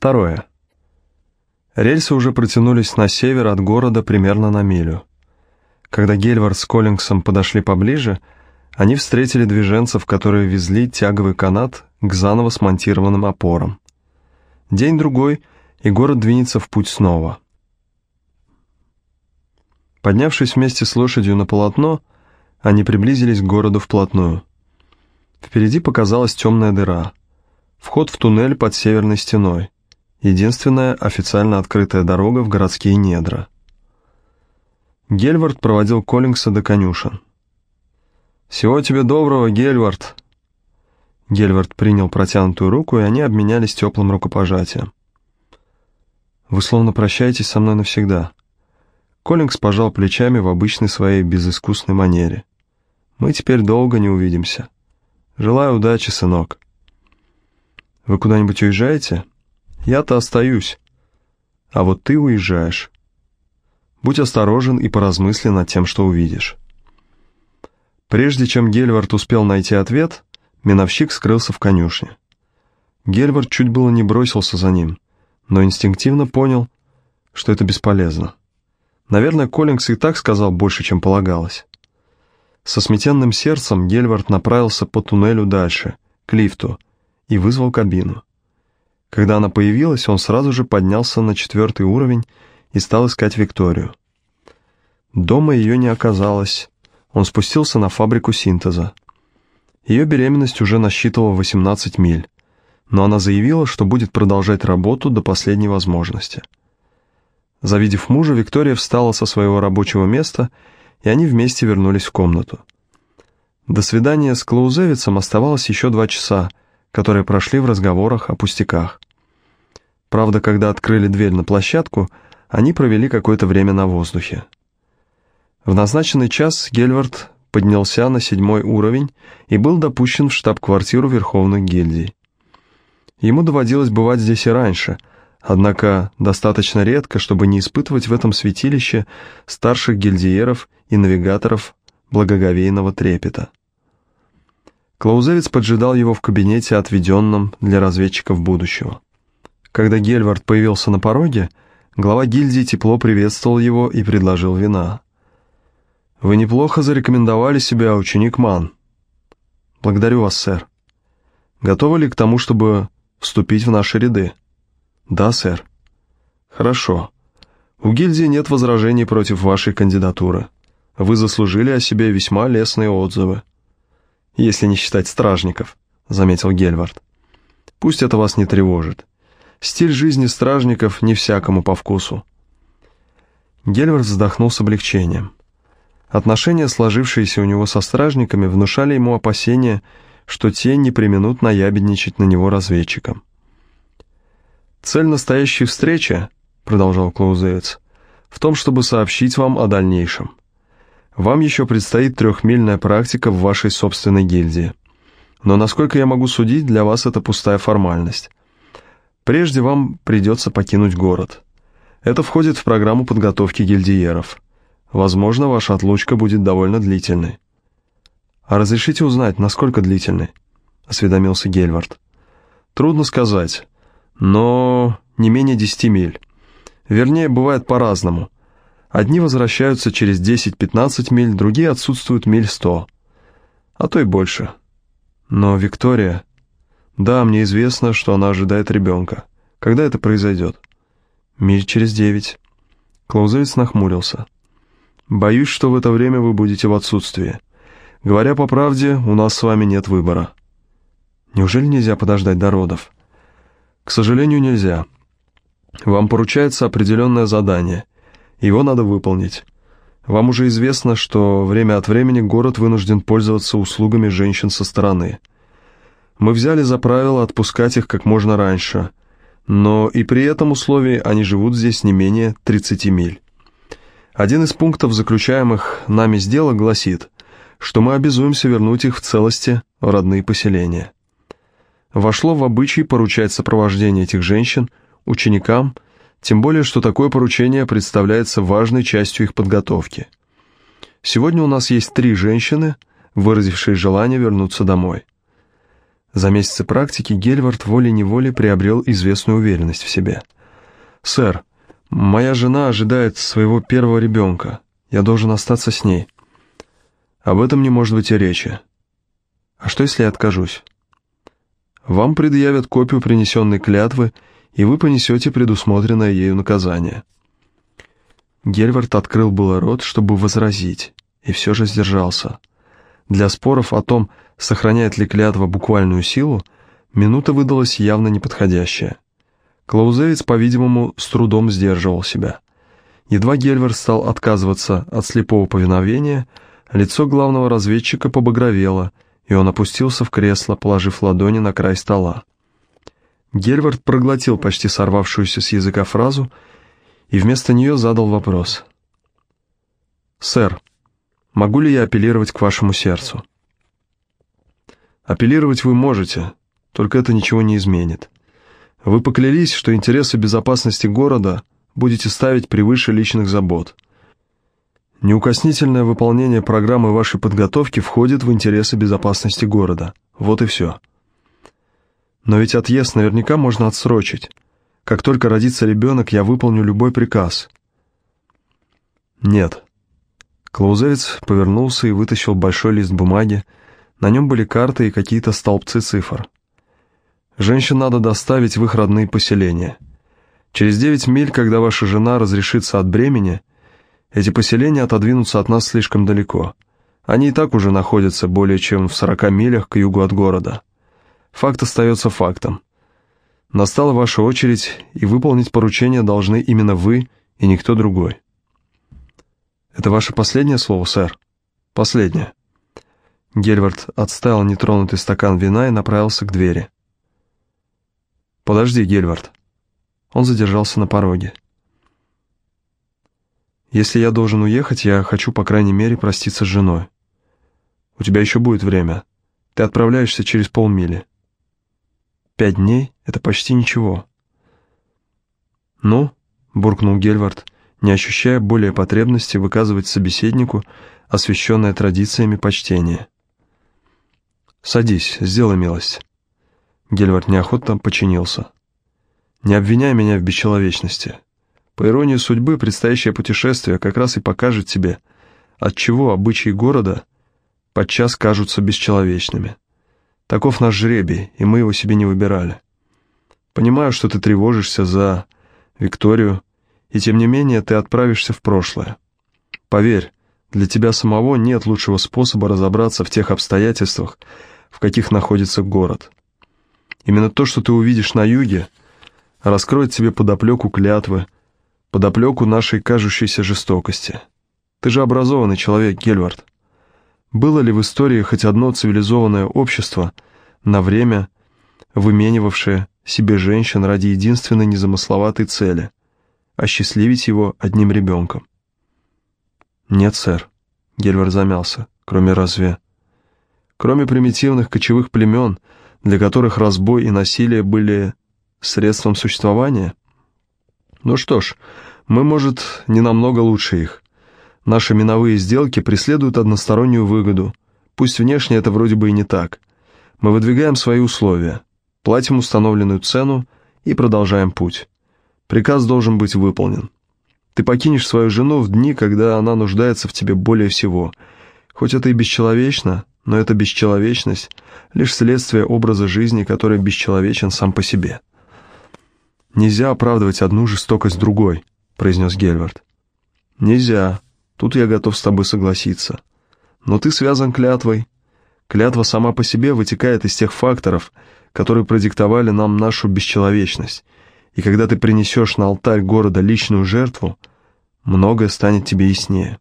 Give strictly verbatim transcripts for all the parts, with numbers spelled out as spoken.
Второе. Рельсы уже протянулись на север от города примерно на милю. Когда Гельвард с Коллингсом подошли поближе, они встретили движенцев, которые везли тяговый канат к заново смонтированным опорам. День-другой, и город двинется в путь снова. Поднявшись вместе с лошадью на полотно, они приблизились к городу вплотную. Впереди показалась темная дыра. Вход в туннель под северной стеной. Единственная официально открытая дорога в городские недра. Гельвард проводил Коллингса до конюшен. «Всего тебе доброго, Гельвард!» Гельвард принял протянутую руку, и они обменялись теплым рукопожатием. «Вы словно прощаетесь со мной навсегда». Коллингс пожал плечами в обычной своей безыскусной манере. «Мы теперь долго не увидимся. Желаю удачи, сынок». «Вы куда-нибудь уезжаете?» «Я-то остаюсь. А вот ты уезжаешь. Будь осторожен и поразмысли над тем, что увидишь». Прежде чем Гельвард успел найти ответ, миновщик скрылся в конюшне. Гельвард чуть было не бросился за ним, но инстинктивно понял, что это бесполезно. Наверное, Коллингс и так сказал больше, чем полагалось. Со сметенным сердцем Гельвард направился по туннелю дальше, к лифту, и вызвал кабину. Когда она появилась, он сразу же поднялся на четвертый уровень и стал искать Викторию. Дома ее не оказалось. Он спустился на фабрику синтеза. Ее беременность уже насчитывала восемнадцать миль, но она заявила, что будет продолжать работу до последней возможности. Завидев мужа, Виктория встала со своего рабочего места, и они вместе вернулись в комнату. До свидания с Клаузевицем оставалось еще два часа, которые прошли в разговорах о пустяках. Правда, когда открыли дверь на площадку, они провели какое-то время на воздухе. В назначенный час Гельвард поднялся на седьмой уровень и был допущен в штаб-квартиру Верховных гильдий. Ему доводилось бывать здесь и раньше, однако достаточно редко, чтобы не испытывать в этом святилище старших гильдиеров и навигаторов благоговейного трепета. Клаузевиц поджидал его в кабинете, отведенном для разведчиков будущего. Когда Гельвард появился на пороге, глава гильдии тепло приветствовал его и предложил вина. «Вы неплохо зарекомендовали себя, ученик Ман». «Благодарю вас, сэр». «Готовы ли к тому, чтобы вступить в наши ряды?» «Да, сэр». «Хорошо. У гильдии нет возражений против вашей кандидатуры. Вы заслужили о себе весьма лестные отзывы». «Если не считать стражников», — заметил Гельвард. «Пусть это вас не тревожит. Стиль жизни стражников не всякому по вкусу». Гельвард вздохнул с облегчением. Отношения, сложившиеся у него со стражниками, внушали ему опасения, что те не преминут наябедничать на него разведчикам. «Цель настоящей встречи, — продолжал Клаузевиц, — в том, чтобы сообщить вам о дальнейшем. Вам еще предстоит трехмильная практика в вашей собственной гильдии. Но, насколько я могу судить, для вас это пустая формальность. Прежде вам придется покинуть город. Это входит в программу подготовки гильдиеров. Возможно, ваша отлучка будет довольно длительной». «А разрешите узнать, насколько длительной?» — осведомился Гельвард. «Трудно сказать, но не менее десяти миль. Вернее, бывает по-разному. Одни возвращаются через десять-пятнадцать миль, другие отсутствуют миль сто, а то и больше. Но Виктория... Да, мне известно, что она ожидает ребенка. Когда это произойдет?» «Миль через девять». Клаузевиц нахмурился. «Боюсь, что в это время вы будете в отсутствии. Говоря по правде, у нас с вами нет выбора». «Неужели нельзя подождать до родов?» «К сожалению, нельзя. Вам поручается определенное задание. Его надо выполнить. Вам уже известно, что время от времени город вынужден пользоваться услугами женщин со стороны. Мы взяли за правило отпускать их как можно раньше, но и при этом условии они живут здесь не менее тридцати миль. Один из пунктов заключаемых нами сделок гласит, что мы обязуемся вернуть их в целости в родные поселения. Вошло в обычай поручать сопровождение этих женщин ученикам, тем более, что такое поручение представляется важной частью их подготовки. Сегодня у нас есть три женщины, выразившие желание вернуться домой. За месяцы практики Гельвард волей-неволей приобрел известную уверенность в себе. «Сэр, моя жена ожидает своего первого ребенка. Я должен остаться с ней. Об этом не может быть и речи. А что, если я откажусь? Вам предъявят копию принесенной клятвы, и вы понесете предусмотренное ею наказание». Гельвард открыл было рот, чтобы возразить, и все же сдержался. Для споров о том, сохраняет ли клятва буквальную силу, минута выдалась явно неподходящая. Клаузевиц, по-видимому, с трудом сдерживал себя. Едва Гельвард стал отказываться от слепого повиновения, лицо главного разведчика побагровело, и он опустился в кресло, положив ладони на край стола. Гельвард проглотил почти сорвавшуюся с языка фразу и вместо нее задал вопрос. «Сэр, могу ли я апеллировать к вашему сердцу?» «Апеллировать вы можете, только это ничего не изменит. Вы поклялись, что интересы безопасности города будете ставить превыше личных забот. Неукоснительное выполнение программы вашей подготовки входит в интересы безопасности города. Вот и все. Но ведь отъезд наверняка можно отсрочить. Как только родится ребенок, я выполню любой приказ». «Нет». Клаузевиц повернулся и вытащил большой лист бумаги. На нем были карты и какие-то столбцы цифр. «Женщин надо доставить в их родные поселения. Через девять миль, когда ваша жена разрешится от бремени, эти поселения отодвинутся от нас слишком далеко. Они и так уже находятся более чем в сорока милях к югу от города. Факт остается фактом. Настала ваша очередь, и выполнить поручение должны именно вы и никто другой». «Это ваше последнее слово, сэр?» «Последнее». Гельвард отставил нетронутый стакан вина и направился к двери. «Подожди, Гельвард». Он задержался на пороге. «Если я должен уехать, я хочу, по крайней мере, проститься с женой. У тебя еще будет время. Ты отправляешься через полмили. Пять дней — это почти ничего». «Ну?» — буркнул Гельвард, не ощущая более потребности выказывать собеседнику освященное традициями почтение. «Садись, сделай милость». Гельвард неохотно подчинился. «Не обвиняй меня в бесчеловечности. По иронии судьбы, предстоящее путешествие как раз и покажет тебе, отчего обычаи города подчас кажутся бесчеловечными. Таков наш жребий, и мы его себе не выбирали. Понимаю, что ты тревожишься за Викторию, и тем не менее ты отправишься в прошлое. Поверь, для тебя самого нет лучшего способа разобраться в тех обстоятельствах, в каких находится город. Именно то, что ты увидишь на юге, раскроет тебе подоплеку клятвы, подоплеку нашей кажущейся жестокости. Ты же образованный человек, Гельвард. Было ли в истории хоть одно цивилизованное общество, на время выменивавшее себе женщин ради единственной незамысловатой цели — осчастливить его одним ребенком? «Нет, сэр», — Гельвард замялся, — «кроме разве...» «Кроме примитивных кочевых племен, для которых разбой и насилие были средством существования? Ну что ж, мы, может, не намного лучше их. Наши миновые сделки преследуют одностороннюю выгоду. Пусть внешне это вроде бы и не так. Мы выдвигаем свои условия, платим установленную цену и продолжаем путь. Приказ должен быть выполнен. Ты покинешь свою жену в дни, когда она нуждается в тебе более всего. Хоть это и бесчеловечно, но эта бесчеловечность — лишь следствие образа жизни, который бесчеловечен сам по себе». «Нельзя оправдывать одну жестокость другой», — произнес Гельвард. «Нельзя. Тут я готов с тобой согласиться. Но ты связан клятвой. Клятва сама по себе вытекает из тех факторов, которые продиктовали нам нашу бесчеловечность. И когда ты принесешь на алтарь города личную жертву, многое станет тебе яснее».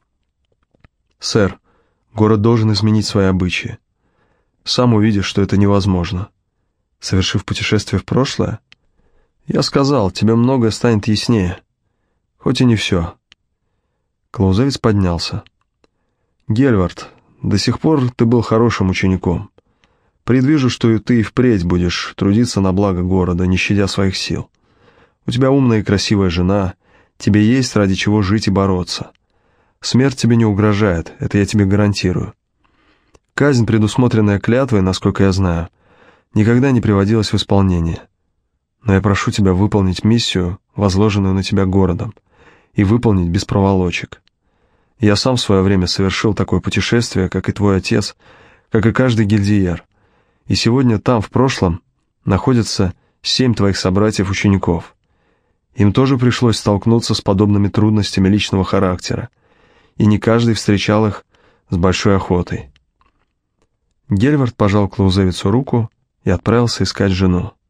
«Сэр, город должен изменить свои обычаи. Сам увидишь, что это невозможно. Совершив путешествие в прошлое, я сказал, тебе многое станет яснее. Хоть и не все». Клаузевиц поднялся. «Гельвард, до сих пор ты был хорошим учеником. Предвижу, что и ты и впредь будешь трудиться на благо города, не щадя своих сил. У тебя умная и красивая жена, тебе есть ради чего жить и бороться. Смерть тебе не угрожает, это я тебе гарантирую. Казнь, предусмотренная клятвой, насколько я знаю, никогда не приводилось в исполнение. Но я прошу тебя выполнить миссию, возложенную на тебя городом, и выполнить без проволочек. Я сам в свое время совершил такое путешествие, как и твой отец, как и каждый гильдиер. И сегодня там, в прошлом, находятся семь твоих собратьев-учеников. Им тоже пришлось столкнуться с подобными трудностями личного характера, и не каждый встречал их с большой охотой. Гельвард пожал Клаузевицу руку и отправился искать жену.